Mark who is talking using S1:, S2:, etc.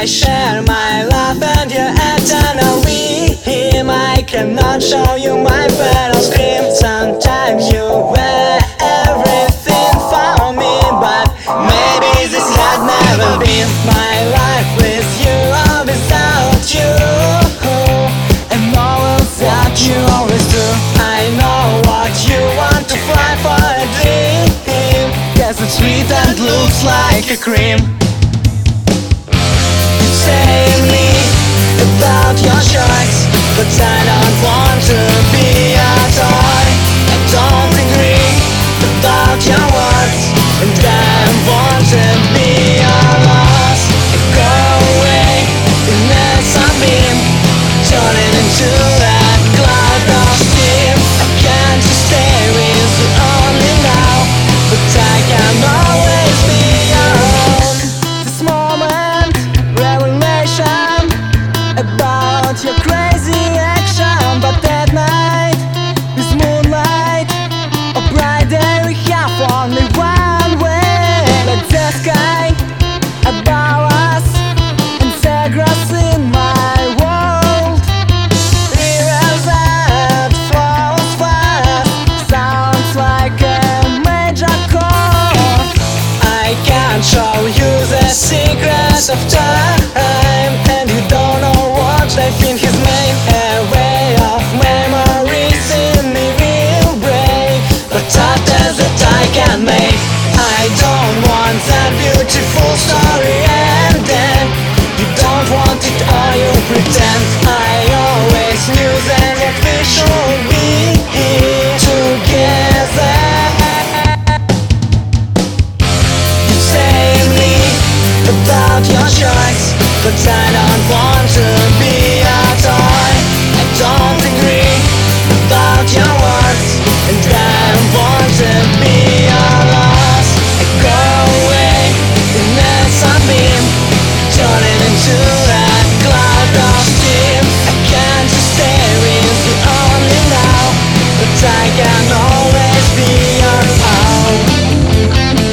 S1: I share my love and you eternally. I cannot show you my fatal scream. Sometimes you wear everything for me, but maybe this had never been my life with you or without you. And all that you always do. I know what you want to fly for a dream. Yes, it's sweet and looks like a cream. You say me about your choice, but I don't want to be a toy. I don't agree about your words, and I want to be your loss. I go away in a sunbeam, turning into that cloud of steam. I can't just stay with you only now, but I can always be your own. This moment, revelation about your crazy action. But that night, this moonlight, a bright day, we have only one way. Let the sky above us integrate in my world. Rivers that flows fast, sounds like a major chord. I can't show you the secrets of time, and you don't know what I think has made a way of memories in me will break. But after that I can make. I don't want that beautiful story ending. You don't want it or you pretend. I always knew that what we should be together. You say me about your choice, but I don't want to be a toy. I don't agree about your words, and I want to be your loss. I go away in a sunbeam, turning into that cloud of steam. I can't just stay with you only now, but I can always be your own.